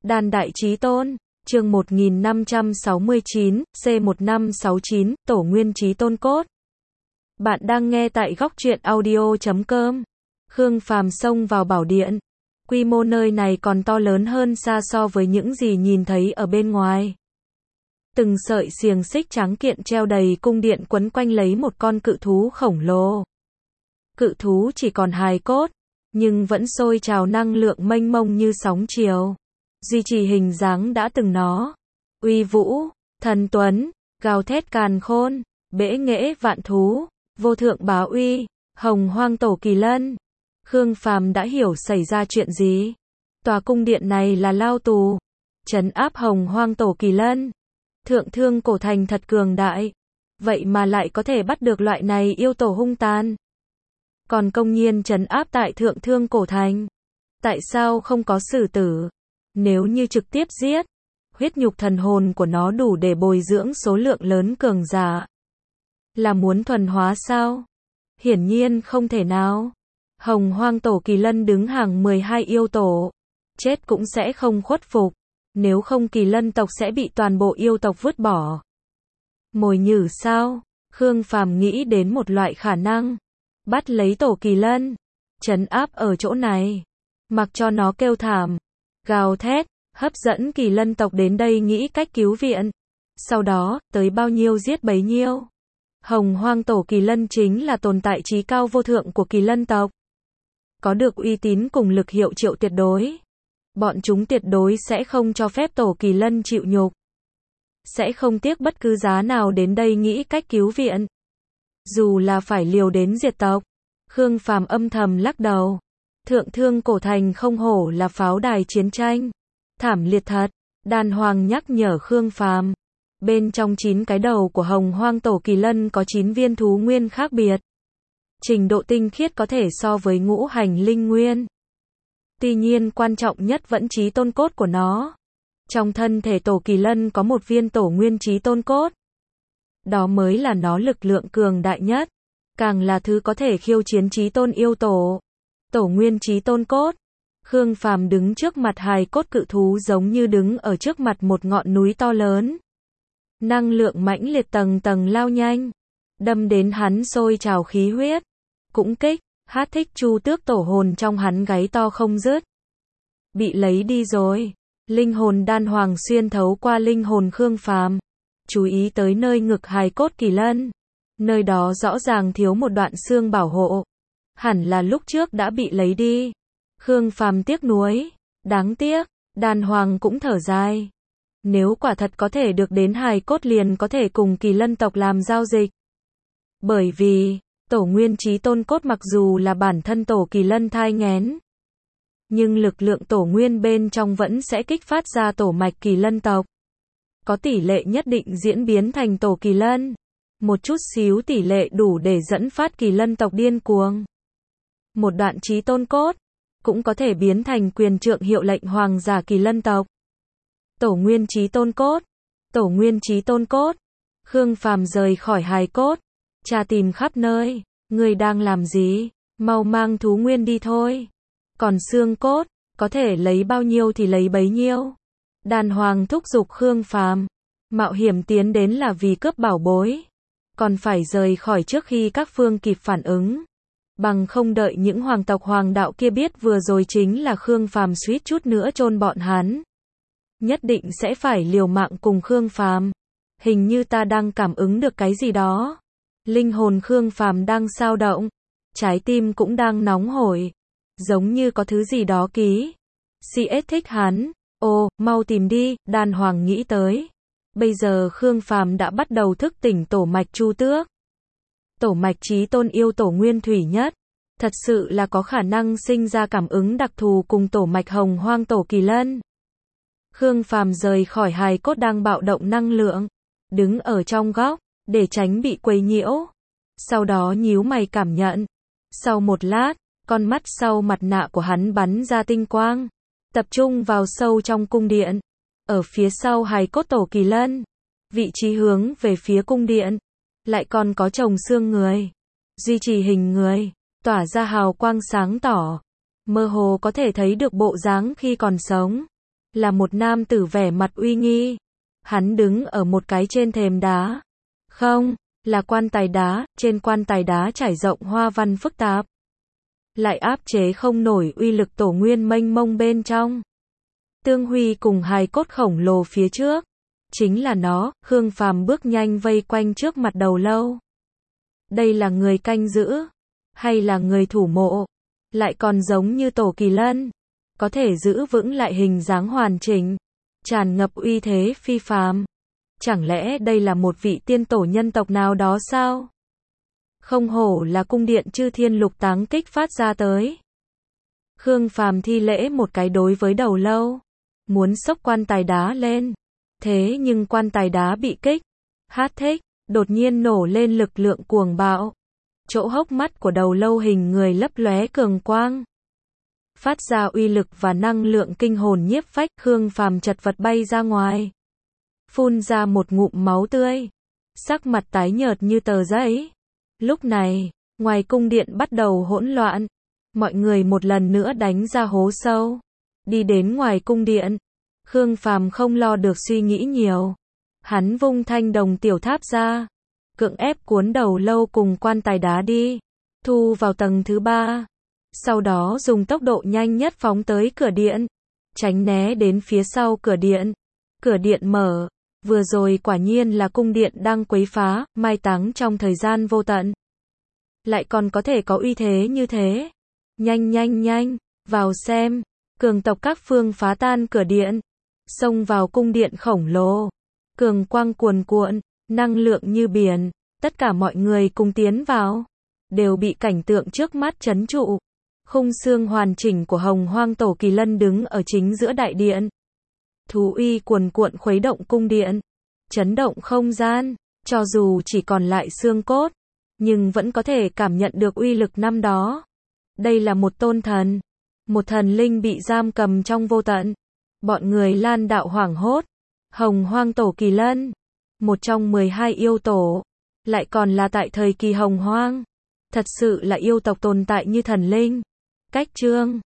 Đan Đại Chí Tôn, chương 1569, C1569, Tổ Nguyên Chí Tôn Cốt. Bạn đang nghe tại góc truyện audio.com. Khương Phàm xông vào bảo điện. Quy mô nơi này còn to lớn hơn xa so với những gì nhìn thấy ở bên ngoài. Từng sợi xiềng xích trắng kiện treo đầy cung điện quấn quanh lấy một con cự thú khổng lồ. Cự thú chỉ còn hài cốt, nhưng vẫn sôi trào năng lượng mênh mông như sóng chiều. Duy trì hình dáng đã từng nó. Uy vũ, thần tuấn, gào thét càn khôn, bẽ nghễ vạn thú, vô thượng bá uy, hồng hoang tổ kỳ lân. Khương Phàm đã hiểu xảy ra chuyện gì. Tòa cung điện này là lao tù, trấn áp hồng hoang tổ kỳ lân. Thượng Thương Cổ Thành thật cường đại, vậy mà lại có thể bắt được loại này yêu tổ hung tàn. Còn công nhiên trấn áp tại Thượng Thương Cổ Thành. Tại sao không có xử tử? Nếu như trực tiếp giết, huyết nhục thần hồn của nó đủ để bồi dưỡng số lượng lớn cường giả. Là muốn thuần hóa sao? Hiển nhiên không thể nào. Hồng hoang tổ kỳ lân đứng hàng 12 yêu tổ. Chết cũng sẽ không khuất phục. Nếu không kỳ lân tộc sẽ bị toàn bộ yêu tộc vứt bỏ. Mồi nhử sao? Khương Phàm nghĩ đến một loại khả năng. Bắt lấy tổ kỳ lân, trấn áp ở chỗ này. Mặc cho nó kêu thảm, gào thét, hấp dẫn kỳ lân tộc đến đây nghĩ cách cứu viện. Sau đó, tới bao nhiêu giết bấy nhiêu. Hồng hoang tổ kỳ lân chính là tồn tại trí cao vô thượng của kỳ lân tộc. Có được uy tín cùng lực hiệu triệu tuyệt đối. Bọn chúng tuyệt đối sẽ không cho phép tổ kỳ lân chịu nhục. Sẽ không tiếc bất cứ giá nào đến đây nghĩ cách cứu viện. Dù là phải liều đến diệt tộc. Khương Phàm âm thầm lắc đầu. Thượng Thương Cổ Thành không hổ là pháo đài chiến tranh. Thảm liệt thật. Đan Hoàng nhắc nhở Khương Phàm. Bên trong 9 cái đầu của hồng hoang tổ kỳ lân có 9 viên thú nguyên khác biệt. Trình độ tinh khiết có thể so với ngũ hành linh nguyên. Tuy nhiên quan trọng nhất vẫn chí tôn cốt của nó. Trong thân thể tổ kỳ lân có một viên tổ nguyên chí tôn cốt. Đó mới là nó lực lượng cường đại nhất. Càng là thứ có thể khiêu chiến chí tôn yêu tổ. Tổ nguyên chí tôn cốt. Khương Phàm đứng trước mặt hài cốt cự thú giống như đứng ở trước mặt một ngọn núi to lớn. Năng lượng mãnh liệt tầng tầng lao nhanh. Đâm đến hắn sôi trào khí huyết. Cũng kích, hát thích chu tước tổ hồn trong hắn gáy to không dứt. Bị lấy đi rồi. Linh hồn Đan Hoàng xuyên thấu qua linh hồn Khương Phàm. Chú ý tới nơi ngực hài cốt kỳ lân. Nơi đó rõ ràng thiếu một đoạn xương bảo hộ. Hẳn là lúc trước đã bị lấy đi. Khương Phàm tiếc nuối. Đáng tiếc. Đan Hoàng cũng thở dài. Nếu quả thật có thể được đến hài cốt liền có thể cùng kỳ lân tộc làm giao dịch. Bởi vì, tổ nguyên chí tôn cốt mặc dù là bản thân tổ kỳ lân thai nghén. Nhưng lực lượng tổ nguyên bên trong vẫn sẽ kích phát ra tổ mạch kỳ lân tộc. Có tỷ lệ nhất định diễn biến thành tổ kỳ lân. Một chút xíu tỷ lệ đủ để dẫn phát kỳ lân tộc điên cuồng. Một đoạn chí tôn cốt cũng có thể biến thành quyền trượng hiệu lệnh hoàng giả kỳ lân tộc. Tổ nguyên chí tôn cốt. Tổ nguyên chí tôn cốt. Khương Phàm rời khỏi hài cốt. Tra tìm khắp nơi. Người đang làm gì? Mau mang thú nguyên đi thôi. Còn xương cốt, có thể lấy bao nhiêu thì lấy bấy nhiêu. Đan Hoàng thúc giục Khương Phàm. Mạo hiểm tiến đến là vì cướp bảo bối. Còn phải rời khỏi trước khi các phương kịp phản ứng. Bằng không đợi những hoàng tộc hoàng đạo kia biết vừa rồi chính là Khương Phàm suýt chút nữa chôn bọn hắn. Nhất định sẽ phải liều mạng cùng Khương Phàm. Hình như ta đang cảm ứng được cái gì đó. Linh hồn Khương Phàm đang xao động. Trái tim cũng đang nóng hổi. Giống như có thứ gì đó ký. CS thích hắn. Ồ, mau tìm đi, Đan Hoàng nghĩ tới. Bây giờ Khương Phàm đã bắt đầu thức tỉnh tổ mạch chu tước. Tổ mạch chí tôn yêu tổ nguyên thủy nhất. Thật sự là có khả năng sinh ra cảm ứng đặc thù cùng tổ mạch hồng hoang tổ kỳ lân. Khương Phàm rời khỏi hài cốt đang bạo động năng lượng. Đứng ở trong góc, để tránh bị quấy nhiễu. Sau đó nhíu mày cảm nhận. Sau một lát, con mắt sau mặt nạ của hắn bắn ra tinh quang. Tập trung vào sâu trong cung điện. Ở phía sau hài cốt tổ kỳ lân. Vị trí hướng về phía cung điện. Lại còn có chồng xương người. Duy trì hình người. Tỏa ra hào quang sáng tỏ. Mơ hồ có thể thấy được bộ dáng khi còn sống. là một nam tử vẻ mặt uy nghi. Hắn đứng ở một cái trên thềm đá. Không, là quan tài đá, trên quan tài đá trải rộng hoa văn phức tạp. Lại áp chế không nổi uy lực tổ nguyên mênh mông bên trong. Tương Huy cùng hài cốt khổng lồ phía trước. Chính là nó, Khương Phàm bước nhanh vây quanh trước mặt đầu lâu. Đây là người canh giữ, hay là người thủ mộ? Lại còn giống như tổ kỳ lân, có thể giữ vững lại hình dáng hoàn chỉnh, tràn ngập uy thế phi phàm. Chẳng lẽ đây là một vị tiên tổ nhân tộc nào đó sao? Không hổ là cung điện Chư Thiên Lục Táng kích phát ra tới. Khương Phàm thi lễ một cái đối với đầu lâu, muốn xốc quan tài đá lên. Thế nhưng quan tài đá bị kích thích, đột nhiên nổ lên lực lượng cuồng bạo. Chỗ hốc mắt của đầu lâu hình người lấp lóe cường quang, phát ra uy lực và năng lượng kinh hồn nhiếp phách. Khương Phàm chật vật bay ra ngoài, phun ra một ngụm máu tươi, sắc mặt tái nhợt như tờ giấy. Lúc này, ngoài cung điện bắt đầu hỗn loạn, mọi người một lần nữa đánh ra hố sâu, đi đến ngoài cung điện. Khương Phàm không lo được suy nghĩ nhiều, hắn vung thanh đồng tiểu tháp ra, cưỡng ép cuốn đầu lâu cùng quan tài đá đi, thu vào tầng thứ 3. Sau đó dùng tốc độ nhanh nhất phóng tới cửa điện, tránh né đến phía sau cửa điện. Cửa điện mở, vừa rồi quả nhiên là cung điện đang quấy phá, mai táng trong thời gian vô tận. Lại còn có thể có uy thế như thế. Nhanh nhanh nhanh, vào xem. Cường tộc các phương phá tan cửa điện, xông vào cung điện khổng lồ. Cường quang cuồn cuộn, năng lượng như biển, tất cả mọi người cùng tiến vào, đều bị cảnh tượng trước mắt chấn trụ. Khung xương hoàn chỉnh của Hồng Hoang Tổ Kỳ Lân đứng ở chính giữa đại điện. Thú uy cuồn cuộn khuấy động cung điện, chấn động không gian, cho dù chỉ còn lại xương cốt, nhưng vẫn có thể cảm nhận được uy lực năm đó. Đây là một tôn thần, một thần linh bị giam cầm trong vô tận. Bọn người Lan đạo hoảng hốt. Hồng Hoang Tổ Kỳ Lân, một trong 12 yêu tổ, lại còn là tại thời kỳ Hồng Hoang. Thật sự là yêu tộc tồn tại như thần linh. Cách chương